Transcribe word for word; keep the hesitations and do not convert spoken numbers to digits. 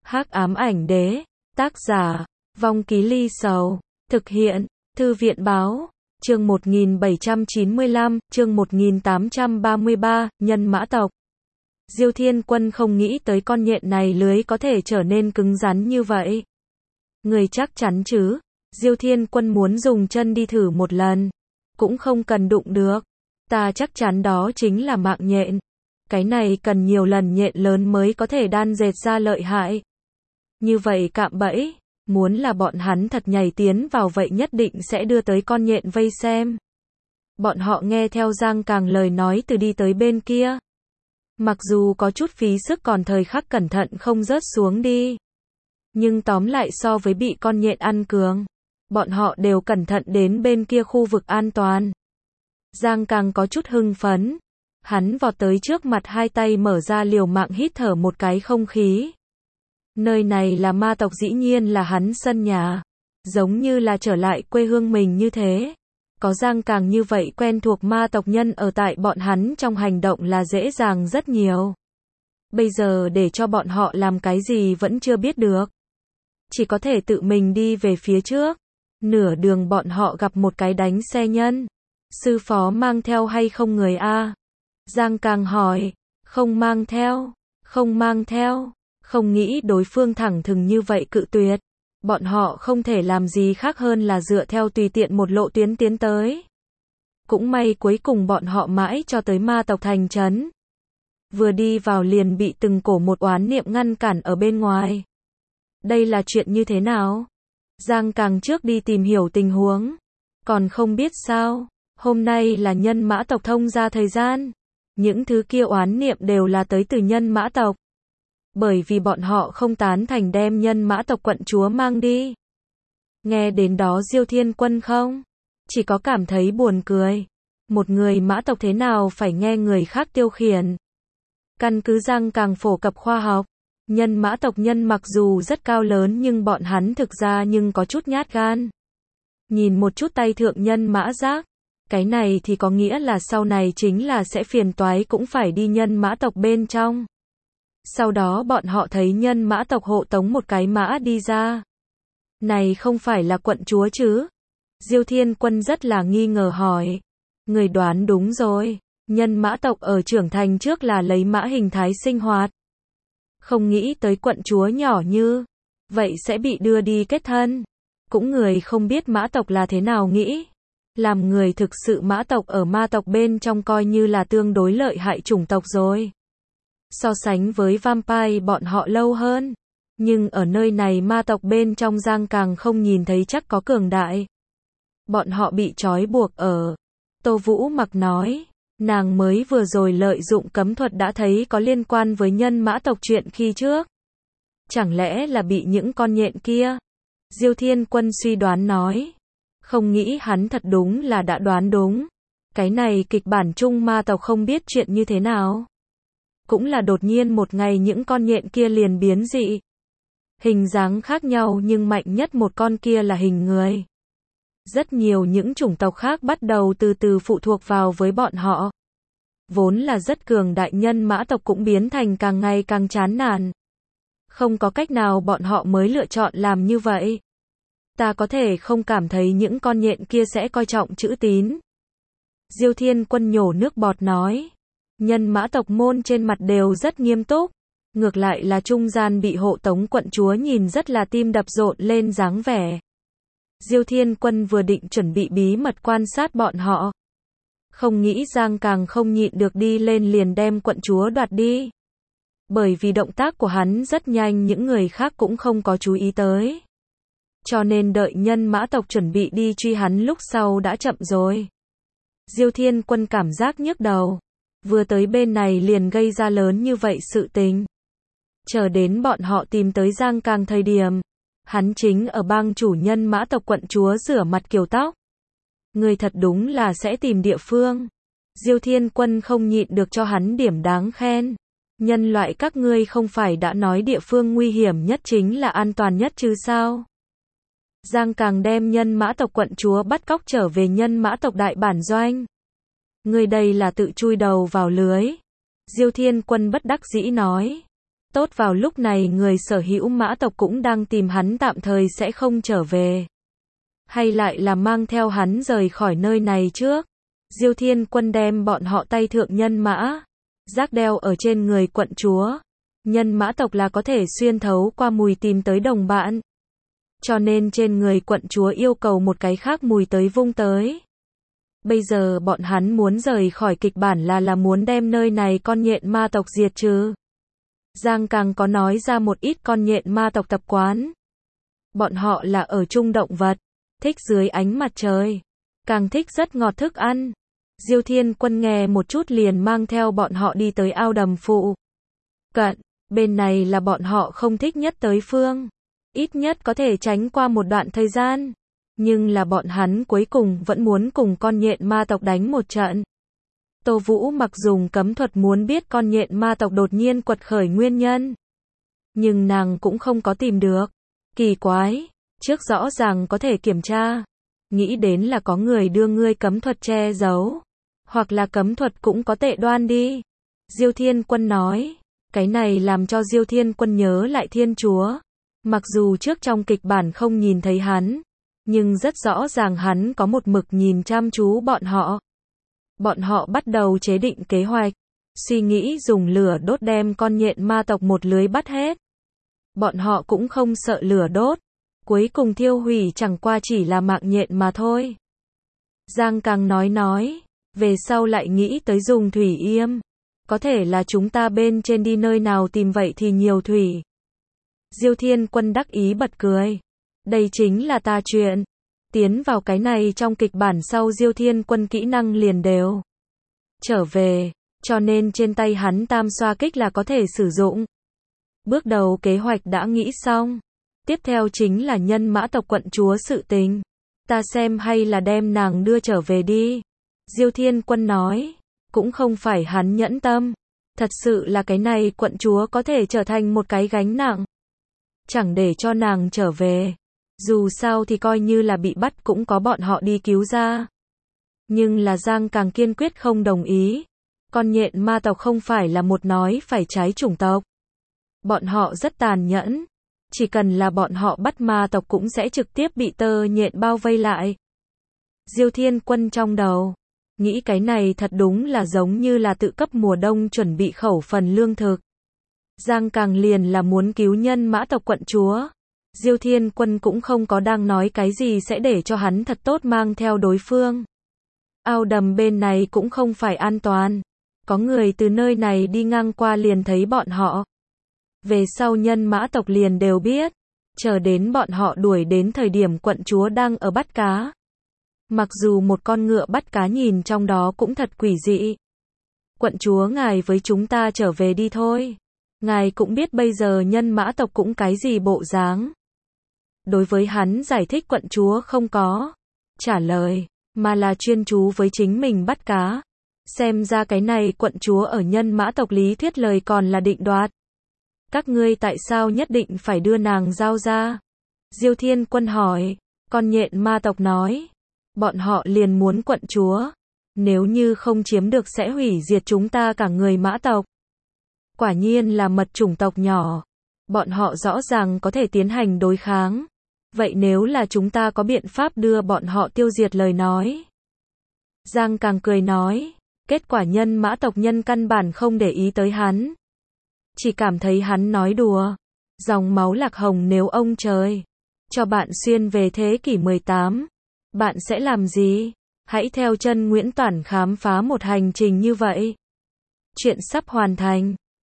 Hắc ám ảnh đế, tác giả, Vong Ký Ly Sầu, thực hiện, Thư viện báo, chương một nghìn bảy trăm chín mươi lăm, chương một nghìn tám trăm ba mươi ba, nhân mã tộc. Diêu Thiên Quân không nghĩ tới con nhện này lưới có thể trở nên cứng rắn như vậy. Người chắc chắn chứ? Diêu Thiên Quân muốn dùng chân đi thử một lần. Cũng không cần đụng được. Ta chắc chắn đó chính là mạng nhện. Cái này cần nhiều lần nhện lớn mới có thể đan dệt ra lợi hại. Như vậy cạm bẫy, muốn là bọn hắn thật nhảy tiến vào vậy nhất định sẽ đưa tới con nhện vây xem. Bọn họ nghe theo Giang Càng lời nói từ đi tới bên kia. Mặc dù có chút phí sức còn thời khắc cẩn thận không rớt xuống đi. Nhưng tóm lại so với bị con nhện ăn cường, bọn họ đều cẩn thận đến bên kia khu vực an toàn. Giang Càng có chút hưng phấn. Hắn vọt tới trước mặt hai tay mở ra liều mạng hít thở một cái không khí. Nơi này là ma tộc dĩ nhiên là hắn sân nhà. Giống như là trở lại quê hương mình như thế. Có Giang Càng như vậy quen thuộc ma tộc nhân ở tại bọn hắn trong hành động là dễ dàng rất nhiều. Bây giờ để cho bọn họ làm cái gì vẫn chưa biết được. Chỉ có thể tự mình đi về phía trước. Nửa đường bọn họ gặp một cái đánh xe nhân. Sư phó mang theo hay không người a? Giang Càng hỏi. Không mang theo. Không mang theo. Không nghĩ đối phương thẳng thừng như vậy cự tuyệt. Bọn họ không thể làm gì khác hơn là dựa theo tùy tiện một lộ tuyến tiến tới. Cũng may cuối cùng bọn họ mãi cho tới ma tộc thành trấn. Vừa đi vào liền bị từng cổ một oán niệm ngăn cản ở bên ngoài. Đây là chuyện như thế nào? Giang Càng trước đi tìm hiểu tình huống. Còn không biết sao? Hôm nay là nhân mã tộc thông ra thời gian. Những thứ kia oán niệm đều là tới từ nhân mã tộc. Bởi vì bọn họ không tán thành đem nhân mã tộc quận chúa mang đi. Nghe đến đó Diêu Thiên Quân không? Chỉ có cảm thấy buồn cười. Một người mã tộc thế nào phải nghe người khác tiêu khiển. Căn cứ Giang Càng phổ cập khoa học. Nhân mã tộc nhân mặc dù rất cao lớn nhưng bọn hắn thực ra nhưng có chút nhát gan. Nhìn một chút tay thượng nhân mã giác. Cái này thì có nghĩa là sau này chính là sẽ phiền toái cũng phải đi nhân mã tộc bên trong. Sau đó bọn họ thấy nhân mã tộc hộ tống một cái mã đi ra. Này không phải là quận chúa chứ? Diêu Thiên Quân rất là nghi ngờ hỏi. Người đoán đúng rồi. Nhân mã tộc ở trưởng thành trước là lấy mã hình thái sinh hoạt. Không nghĩ tới quận chúa nhỏ như vậy sẽ bị đưa đi kết thân. Cũng người không biết mã tộc là thế nào nghĩ. Làm người thực sự mã tộc ở ma tộc bên trong coi như là tương đối lợi hại chủng tộc rồi. So sánh với vampire bọn họ lâu hơn. Nhưng ở nơi này ma tộc bên trong Giang Càng không nhìn thấy chắc có cường đại. Bọn họ bị trói buộc ở. Tô Vũ Mặc nói. Nàng mới vừa rồi lợi dụng cấm thuật đã thấy có liên quan với nhân mã tộc chuyện khi trước. Chẳng lẽ là bị những con nhện kia? Diêu Thiên Quân suy đoán nói. Không nghĩ hắn thật đúng là đã đoán đúng. Cái này kịch bản chung ma tộc không biết chuyện như thế nào. Cũng là đột nhiên một ngày những con nhện kia liền biến dị. Hình dáng khác nhau nhưng mạnh nhất một con kia là hình người. Rất nhiều những chủng tộc khác bắt đầu từ từ phụ thuộc vào với bọn họ. Vốn là rất cường đại nhân mã tộc cũng biến thành càng ngày càng chán nản. Không có cách nào bọn họ mới lựa chọn làm như vậy. Ta có thể không cảm thấy những con nhện kia sẽ coi trọng chữ tín. Diêu Thiên Quân nhổ nước bọt nói. Nhân mã tộc môn trên mặt đều rất nghiêm túc. Ngược lại là trung gian bị hộ tống quận chúa nhìn rất là tim đập rộn lên dáng vẻ. Diêu Thiên Quân vừa định chuẩn bị bí mật quan sát bọn họ. Không nghĩ Giang Càng không nhịn được đi lên liền đem quận chúa đoạt đi. Bởi vì động tác của hắn rất nhanh những người khác cũng không có chú ý tới. Cho nên đợi nhân mã tộc chuẩn bị đi truy hắn lúc sau đã chậm rồi. Diêu Thiên Quân cảm giác nhức đầu. Vừa tới bên này liền gây ra lớn như vậy sự tình. Chờ đến bọn họ tìm tới Giang Càng thời điểm. Hắn chính ở bang chủ nhân mã tộc quận chúa rửa mặt kiểu tóc. Người thật đúng là sẽ tìm địa phương. Diêu Thiên Quân không nhịn được cho hắn điểm đáng khen. Nhân loại các ngươi không phải đã nói địa phương nguy hiểm nhất chính là an toàn nhất chứ sao? Giang Càng đem nhân mã tộc quận chúa bắt cóc trở về nhân mã tộc đại bản doanh. Người đây là tự chui đầu vào lưới. Diêu Thiên Quân bất đắc dĩ nói. Tốt vào lúc này người sở hữu mã tộc cũng đang tìm hắn tạm thời sẽ không trở về. Hay lại là mang theo hắn rời khỏi nơi này trước. Diêu Thiên Quân đem bọn họ tay thượng nhân mã giác đeo ở trên người quận chúa. Nhân mã tộc là có thể xuyên thấu qua mùi tìm tới đồng bạn. Cho nên trên người quận chúa yêu cầu một cái khác mùi tới vung tới. Bây giờ bọn hắn muốn rời khỏi kịch bản là là muốn đem nơi này con nhện ma tộc diệt trừ. Giang Càng có nói ra một ít con nhện ma tộc tập quán. Bọn họ là ở chung động vật, thích dưới ánh mặt trời, càng thích rất ngọt thức ăn. Diêu Thiên Quân nghe một chút liền mang theo bọn họ đi tới ao đầm phụ cận, bên này là bọn họ không thích nhất tới phương. Ít nhất có thể tránh qua một đoạn thời gian. Nhưng là bọn hắn cuối cùng vẫn muốn cùng con nhện ma tộc đánh một trận. Tô Vũ mặc dùng cấm thuật muốn biết con nhện ma tộc đột nhiên quật khởi nguyên nhân. Nhưng nàng cũng không có tìm được. Kỳ quái, trước rõ ràng có thể kiểm tra. Nghĩ đến là có người đưa ngươi cấm thuật che giấu. Hoặc là cấm thuật cũng có tệ đoan đi. Diêu Thiên Quân nói. Cái này làm cho Diêu Thiên Quân nhớ lại Thiên Chúa. Mặc dù trước trong kịch bản không nhìn thấy hắn. Nhưng rất rõ ràng hắn có một mực nhìn chăm chú bọn họ. Bọn họ bắt đầu chế định kế hoạch. Suy nghĩ dùng lửa đốt đem con nhện ma tộc một lưới bắt hết. Bọn họ cũng không sợ lửa đốt. Cuối cùng thiêu hủy chẳng qua chỉ là mạng nhện mà thôi. Giang Càng nói nói. Về sau lại nghĩ tới dùng thủy yêm. Có thể là chúng ta bên trên đi nơi nào tìm vậy thì nhiều thủy. Diêu Thiên Quân đắc ý bật cười. Đây chính là ta chuyện. Tiến vào cái này trong kịch bản sau Diêu Thiên Quân kỹ năng liền đều trở về, cho nên trên tay hắn tam xoa kích là có thể sử dụng. Bước đầu kế hoạch đã nghĩ xong. Tiếp theo chính là nhân mã tộc quận chúa sự tình. Ta xem hay là đem nàng đưa trở về đi. Diêu Thiên Quân nói. Cũng không phải hắn nhẫn tâm. Thật sự là cái này quận chúa có thể trở thành một cái gánh nặng. Chẳng để cho nàng trở về. Dù sao thì coi như là bị bắt cũng có bọn họ đi cứu ra. Nhưng là Giang Càng kiên quyết không đồng ý. Con nhện ma tộc không phải là một nói phải trái chủng tộc. Bọn họ rất tàn nhẫn. Chỉ cần là bọn họ bắt ma tộc cũng sẽ trực tiếp bị tơ nhện bao vây lại. Diêu Thiên Quân trong đầu nghĩ cái này thật đúng là giống như là tự cấp mùa đông chuẩn bị khẩu phần lương thực. Giang Càng liền là muốn cứu nhân mã tộc quận chúa. Diêu Thiên Quân cũng không có đang nói cái gì sẽ để cho hắn thật tốt mang theo đối phương. Ao đầm bên này cũng không phải an toàn. Có người từ nơi này đi ngang qua liền thấy bọn họ. Về sau nhân mã tộc liền đều biết. Chờ đến bọn họ đuổi đến thời điểm quận chúa đang ở bắt cá. Mặc dù một con ngựa bắt cá nhìn trong đó cũng thật quỷ dị. Quận chúa ngài với chúng ta trở về đi thôi. Ngài cũng biết bây giờ nhân mã tộc cũng cái gì bộ dáng. Đối với hắn giải thích quận chúa không có trả lời, mà là chuyên chú với chính mình bắt cá. Xem ra cái này quận chúa ở nhân mã tộc lý thuyết lời còn là định đoạt. Các ngươi tại sao nhất định phải đưa nàng giao ra? Diêu Thiên Quân hỏi. Con nhện ma tộc nói. Bọn họ liền muốn quận chúa. Nếu như không chiếm được sẽ hủy diệt chúng ta cả người mã tộc. Quả nhiên là mật chủng tộc nhỏ. Bọn họ rõ ràng có thể tiến hành đối kháng. Vậy nếu là chúng ta có biện pháp đưa bọn họ tiêu diệt lời nói. Giang Càng cười nói. Kết quả nhân mã tộc nhân căn bản không để ý tới hắn. Chỉ cảm thấy hắn nói đùa. Dòng máu lạc hồng nếu ông trời cho bạn xuyên về thế kỷ mười tám. Bạn sẽ làm gì? Hãy theo chân Nguyễn Toản khám phá một hành trình như vậy. Chuyện sắp hoàn thành.